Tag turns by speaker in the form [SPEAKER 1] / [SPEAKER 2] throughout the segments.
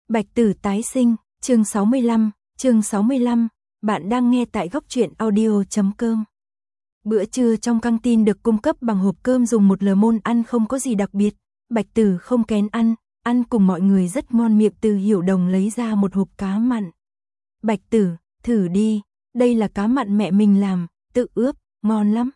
[SPEAKER 1] Bạch Tử tái sinh, chương 65, bạn đang nghe tại góc truyện audio.com. Bữa trưa trong căng tin được cung cấp bằng hộp cơm dùng một lờ môn ăn không có gì đặc biệt. Bạch Tử không kén ăn cùng mọi người rất ngon miệng. Từ Hiểu Đồng lấy ra một hộp cá mặn. Bạch Tử, thử đi, đây là cá mặn mẹ mình làm, tự ướp, ngon lắm.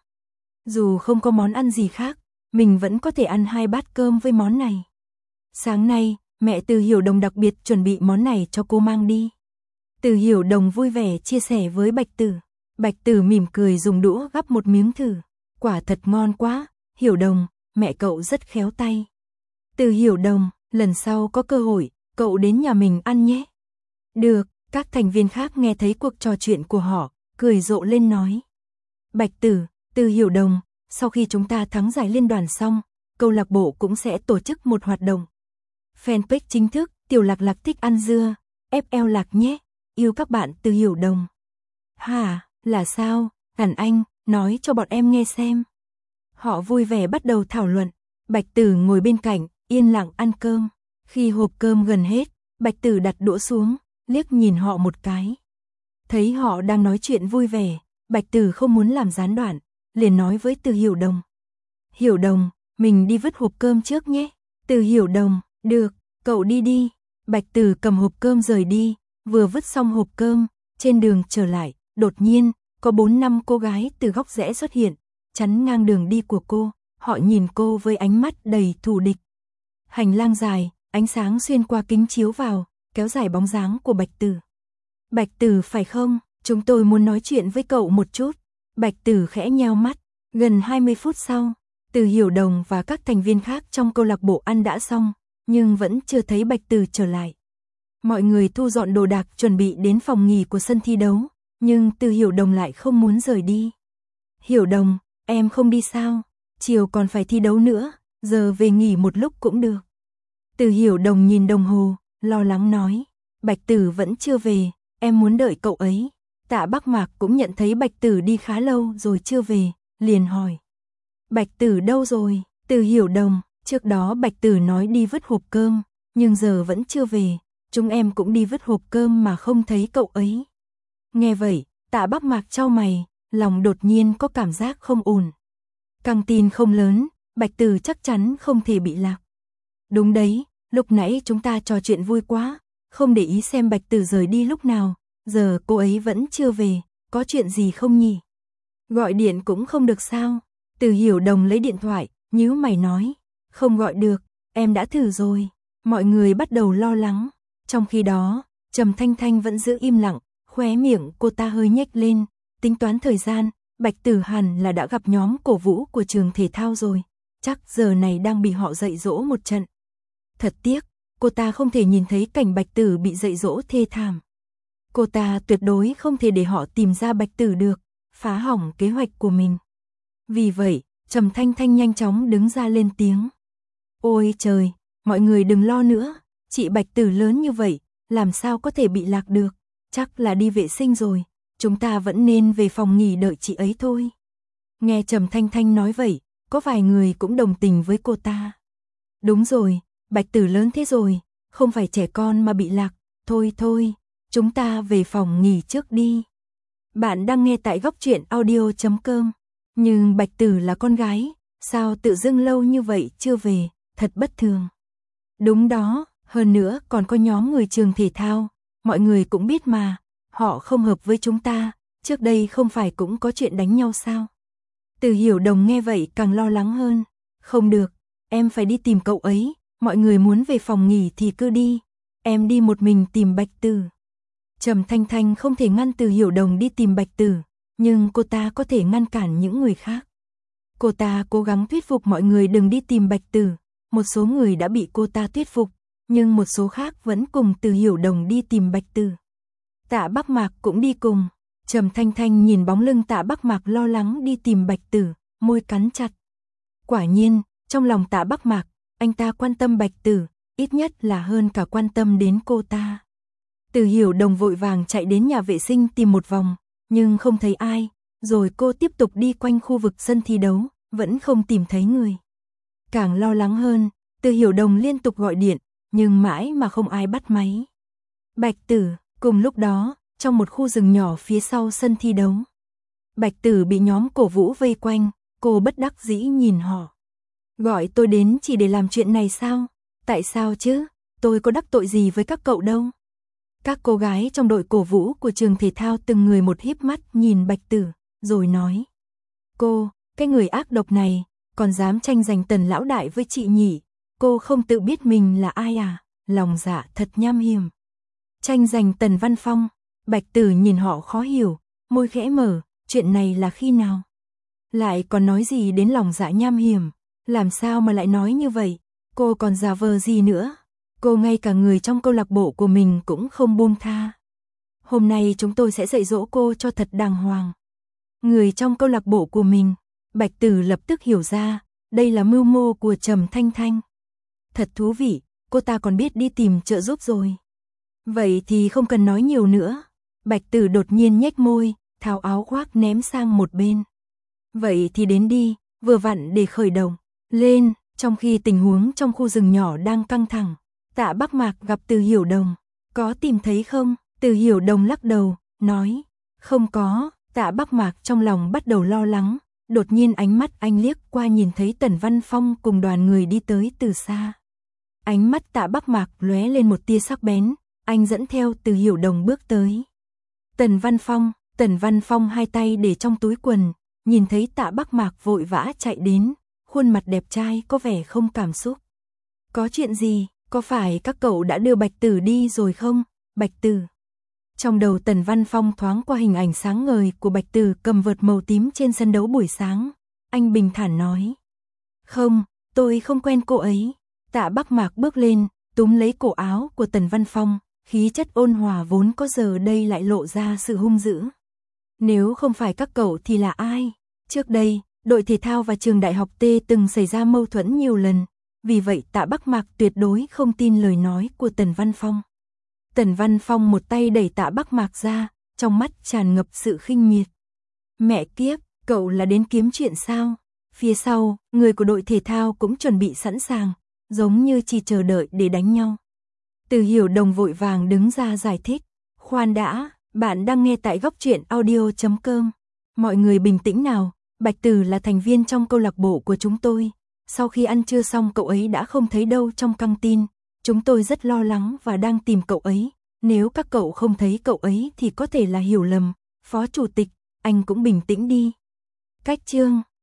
[SPEAKER 1] Dù không có món ăn gì khác, mình vẫn có thể ăn 2 bát cơm với món này. Sáng nay, mẹ Từ Hiểu Đồng đặc biệt chuẩn bị món này cho cô mang đi. Từ Hiểu Đồng vui vẻ chia sẻ với Bạch Tử. Bạch Tử mỉm cười dùng đũa gắp một miếng thử. Quả thật ngon quá, Hiểu Đồng, mẹ cậu rất khéo tay. Từ Hiểu Đồng, lần sau có cơ hội, cậu đến nhà mình ăn nhé. Được, các thành viên khác nghe thấy cuộc trò chuyện của họ, cười rộ lên nói. Bạch Tử, Từ Hiểu Đồng, sau khi chúng ta thắng giải liên đoàn xong, câu lạc bộ cũng sẽ tổ chức một hoạt động. Fanpage chính thức, Tiểu Lạc Lạc thích ăn dưa, FL Lạc nhé, yêu các bạn Từ Hiểu Đồng. Hả, là sao, Hàn Anh, nói cho bọn em nghe xem. Họ vui vẻ bắt đầu thảo luận, Bạch Tử ngồi bên cạnh, yên lặng ăn cơm. Khi hộp cơm gần hết, Bạch Tử đặt đũa xuống, liếc nhìn họ một cái. Thấy họ đang nói chuyện vui vẻ, Bạch Tử không muốn làm gián đoạn, liền nói với Từ Hiểu Đồng. Hiểu Đồng, mình đi vứt hộp cơm trước nhé. Từ Hiểu Đồng, được, cậu đi đi. Bạch Tử cầm hộp cơm rời đi, vừa vứt xong hộp cơm, trên đường trở lại, đột nhiên, có 4-5 cô gái từ góc rẽ xuất hiện, chắn ngang đường đi của cô, họ nhìn cô với ánh mắt đầy thù địch. Hành lang dài, ánh sáng xuyên qua kính chiếu vào, kéo dài bóng dáng của Bạch Tử. Bạch Tử phải không, chúng tôi muốn nói chuyện với cậu một chút. Bạch Tử khẽ nheo mắt, gần 20 phút sau, Từ Hiểu Đồng và các thành viên khác trong câu lạc bộ ăn đã xong, nhưng vẫn chưa thấy Bạch Tử trở lại. Mọi người thu dọn đồ đạc chuẩn bị đến phòng nghỉ của sân thi đấu, nhưng Từ Hiểu Đồng lại không muốn rời đi. Hiểu Đồng, em không đi sao? Chiều còn phải thi đấu nữa, giờ về nghỉ một lúc cũng được. Từ Hiểu Đồng nhìn đồng hồ, lo lắng nói, Bạch Tử vẫn chưa về, em muốn đợi cậu ấy. Tạ Bắc Mạc cũng nhận thấy Bạch Tử đi khá lâu rồi chưa về, liền hỏi. Bạch Tử đâu rồi? Từ Hiểu Đồng, trước đó Bạch Tử nói đi vứt hộp cơm, nhưng giờ vẫn chưa về, chúng em cũng đi vứt hộp cơm mà không thấy cậu ấy. Nghe vậy, Tạ Bắc Mạc chau mày, lòng đột nhiên có cảm giác không ổn. Căng tin không lớn, Bạch Tử chắc chắn không thể bị lạc. Đúng đấy, lúc nãy chúng ta trò chuyện vui quá, không để ý xem Bạch Tử rời đi lúc nào, giờ cô ấy vẫn chưa về, có chuyện gì không nhỉ? Gọi điện cũng không được sao? Từ Hiểu Đồng lấy điện thoại, nhíu mày nói, không gọi được, em đã thử rồi. Mọi người bắt đầu lo lắng. Trong khi đó, Trầm Thanh Thanh vẫn giữ im lặng, khóe miệng cô ta hơi nhếch lên, tính toán thời gian, Bạch Tử hẳn là đã gặp nhóm cổ vũ của trường thể thao rồi, chắc giờ này đang bị họ dạy dỗ một trận. Thật tiếc, cô ta không thể nhìn thấy cảnh Bạch Tử bị dạy dỗ thê thảm. Cô ta tuyệt đối không thể để họ tìm ra Bạch Tử được, phá hỏng kế hoạch của mình. Vì vậy, Trầm Thanh Thanh nhanh chóng đứng ra lên tiếng. Ôi trời, mọi người đừng lo nữa, chị Bạch Tử lớn như vậy, làm sao có thể bị lạc được, chắc là đi vệ sinh rồi, chúng ta vẫn nên về phòng nghỉ đợi chị ấy thôi. Nghe Trầm Thanh Thanh nói vậy, có vài người cũng đồng tình với cô ta. Đúng rồi, Bạch Tử lớn thế rồi, không phải trẻ con mà bị lạc, thôi, chúng ta về phòng nghỉ trước đi. Bạn đang nghe tại góc truyện audio.com. Nhưng Bạch Tử là con gái, sao tự dưng lâu như vậy chưa về, thật bất thường. Đúng đó, hơn nữa còn có nhóm người trường thể thao, mọi người cũng biết mà, họ không hợp với chúng ta, trước đây không phải cũng có chuyện đánh nhau sao? Từ Hiểu Đồng nghe vậy càng lo lắng hơn, không được, em phải đi tìm cậu ấy, mọi người muốn về phòng nghỉ thì cứ đi, em đi một mình tìm Bạch Tử. Trầm Thanh Thanh không thể ngăn Từ Hiểu Đồng đi tìm Bạch Tử, nhưng cô ta có thể ngăn cản những người khác. Cô ta cố gắng thuyết phục mọi người đừng đi tìm Bạch Tử, một số người đã bị cô ta thuyết phục, nhưng một số khác vẫn cùng Từ Hiểu Đồng đi tìm Bạch Tử. Tạ Bắc Mạc cũng đi cùng, Trầm Thanh Thanh nhìn bóng lưng Tạ Bắc Mạc lo lắng đi tìm Bạch Tử, môi cắn chặt. Quả nhiên, trong lòng Tạ Bắc Mạc, anh ta quan tâm Bạch Tử, ít nhất là hơn cả quan tâm đến cô ta. Từ Hiểu Đồng vội vàng chạy đến nhà vệ sinh tìm một vòng, nhưng không thấy ai, rồi cô tiếp tục đi quanh khu vực sân thi đấu, vẫn không tìm thấy người. Càng lo lắng hơn, Từ Hiểu Đồng liên tục gọi điện, nhưng mãi mà không ai bắt máy. Bạch Tử, cùng lúc đó, trong một khu rừng nhỏ phía sau sân thi đấu. Bạch Tử bị nhóm cổ vũ vây quanh, cô bất đắc dĩ nhìn họ. Gọi tôi đến chỉ để làm chuyện này sao? Tại sao chứ? Tôi có đắc tội gì với các cậu đâu. Các cô gái trong đội cổ vũ của trường thể thao từng người một híp mắt nhìn Bạch Tử, rồi nói. Cô, cái người ác độc này, còn dám tranh giành Tần lão đại với chị nhỉ? Cô không tự biết mình là ai à? Lòng dạ thật nham hiểm. Tranh giành Tần Văn Phong. Bạch Tử nhìn họ khó hiểu, môi khẽ mở, chuyện này là khi nào? Lại còn nói gì đến lòng dạ nham hiểm? Làm sao mà lại nói như vậy? Cô còn giả vờ gì nữa? Cô ngay cả người trong câu lạc bộ của mình cũng không buông tha. Hôm nay chúng tôi sẽ dạy dỗ cô cho thật đàng hoàng. Người trong câu lạc bộ của mình. Bạch Tử lập tức hiểu ra, đây là mưu mô của Trầm Thanh Thanh. Thật thú vị, cô ta còn biết đi tìm trợ giúp rồi. Vậy thì không cần nói nhiều nữa. Bạch Tử đột nhiên nhếch môi, tháo áo khoác ném sang một bên. Vậy thì đến đi, vừa vặn để khởi động. Lên, trong khi tình huống trong khu rừng nhỏ đang căng thẳng. Tạ Bắc Mạc gặp Từ Hiểu Đồng. Có tìm thấy không? Từ Hiểu Đồng lắc đầu, nói. Không có. Tạ Bắc Mạc trong lòng bắt đầu lo lắng. Đột nhiên ánh mắt anh liếc qua nhìn thấy Tần Văn Phong cùng đoàn người đi tới từ xa. Ánh mắt Tạ Bắc Mạc lóe lên một tia sắc bén. Anh dẫn theo Từ Hiểu Đồng bước tới. Tần Văn Phong hai tay để trong túi quần. Nhìn thấy Tạ Bắc Mạc vội vã chạy đến. Khuôn mặt đẹp trai có vẻ không cảm xúc. Có chuyện gì? Có phải các cậu đã đưa Bạch Tử đi rồi không? Bạch Tử. Trong đầu Tần Văn Phong thoáng qua hình ảnh sáng ngời của Bạch Tử cầm vợt màu tím trên sân đấu buổi sáng. Anh bình thản nói. Không, tôi không quen cô ấy. Tạ Bắc Mạc bước lên, túm lấy cổ áo của Tần Văn Phong. Khí chất ôn hòa vốn có giờ đây lại lộ ra sự hung dữ. Nếu không phải các cậu thì là ai? Trước đây, đội thể thao và trường đại học T từng xảy ra mâu thuẫn nhiều lần. Vì vậy Tạ Bắc Mạc tuyệt đối không tin lời nói của Tần Văn Phong. Tần Văn Phong một tay đẩy Tạ Bắc Mạc ra, trong mắt tràn ngập sự khinh miệt. Mẹ kiếp, cậu là đến kiếm chuyện sao? Phía sau, người của đội thể thao cũng chuẩn bị sẵn sàng, giống như chỉ chờ đợi để đánh nhau. Từ Hiểu Đồng vội vàng đứng ra giải thích. Khoan đã, bạn đang nghe tại góc truyện audio.com. Mọi người bình tĩnh nào, Bạch Tử là thành viên trong câu lạc bộ của chúng tôi. Sau khi ăn trưa xong cậu ấy đã không thấy đâu trong căng tin. Chúng tôi rất lo lắng và đang tìm cậu ấy. Nếu các cậu không thấy cậu ấy thì có thể là hiểu lầm. Phó chủ tịch, anh cũng bình tĩnh đi. Cách chương